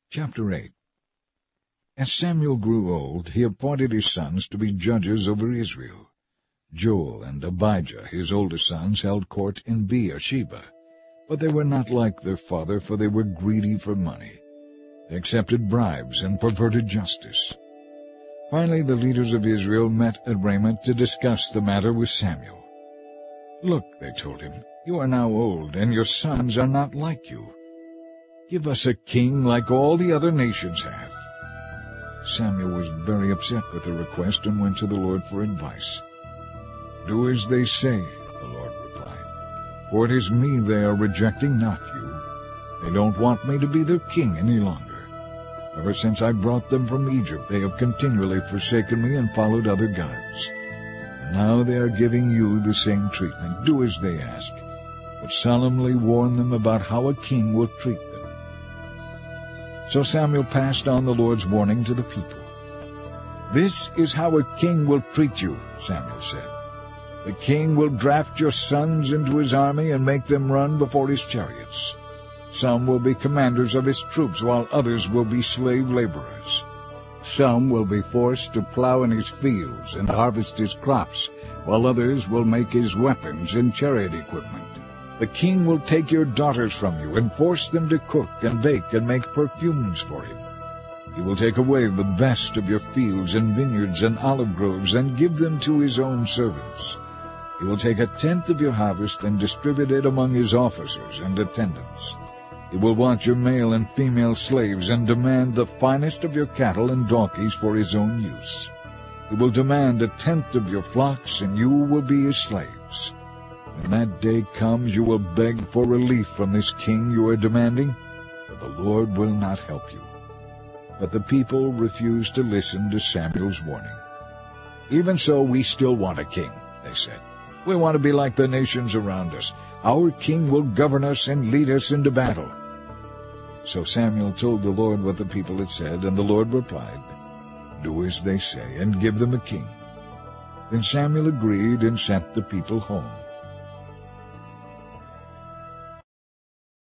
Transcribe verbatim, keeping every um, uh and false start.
Chapter eight. As Samuel grew old, he appointed his sons to be judges over Israel. Joel and Abijah, his oldest sons, held court in Beersheba. But they were not like their father, for they were greedy for money. They accepted bribes and perverted justice. Finally, the leaders of Israel met at Ramah to discuss the matter with Samuel. "Look," they told him, "you are now old, and your sons are not like you. Give us a king like all the other nations have." Samuel was very upset with the request and went to the Lord for advice. "Do as they say," the Lord replied, "for it is me they are rejecting, not you. They don't want me to be their king any longer. Ever since I brought them from Egypt, they have continually forsaken me and followed other gods. And now they are giving you the same treatment. Do as they ask, but solemnly warn them about how a king will treat them." So Samuel passed on the Lord's warning to the people. "This is how a king will treat you," Samuel said. "The king will draft your sons into his army and make them run before his chariots. Some will be commanders of his troops, while others will be slave laborers. Some will be forced to plow in his fields and harvest his crops, while others will make his weapons and chariot equipment. The king will take your daughters from you and force them to cook and bake and make perfumes for him. He will take away the best of your fields and vineyards and olive groves and give them to his own servants. He will take a tenth of your harvest and distribute it among his officers and attendants. He will want your male and female slaves and demand the finest of your cattle and donkeys for his own use. He will demand a tenth of your flocks, and you will be his slaves. When that day comes, you will beg for relief from this king you are demanding, but the Lord will not help you." But the people refused to listen to Samuel's warning. "Even so, we still want a king," they said. "We want to be like the nations around us. Our king will govern us and lead us into battle." So Samuel told the Lord what the people had said, and the Lord replied, "Do as they say, and give them a king." Then Samuel agreed and sent the people home.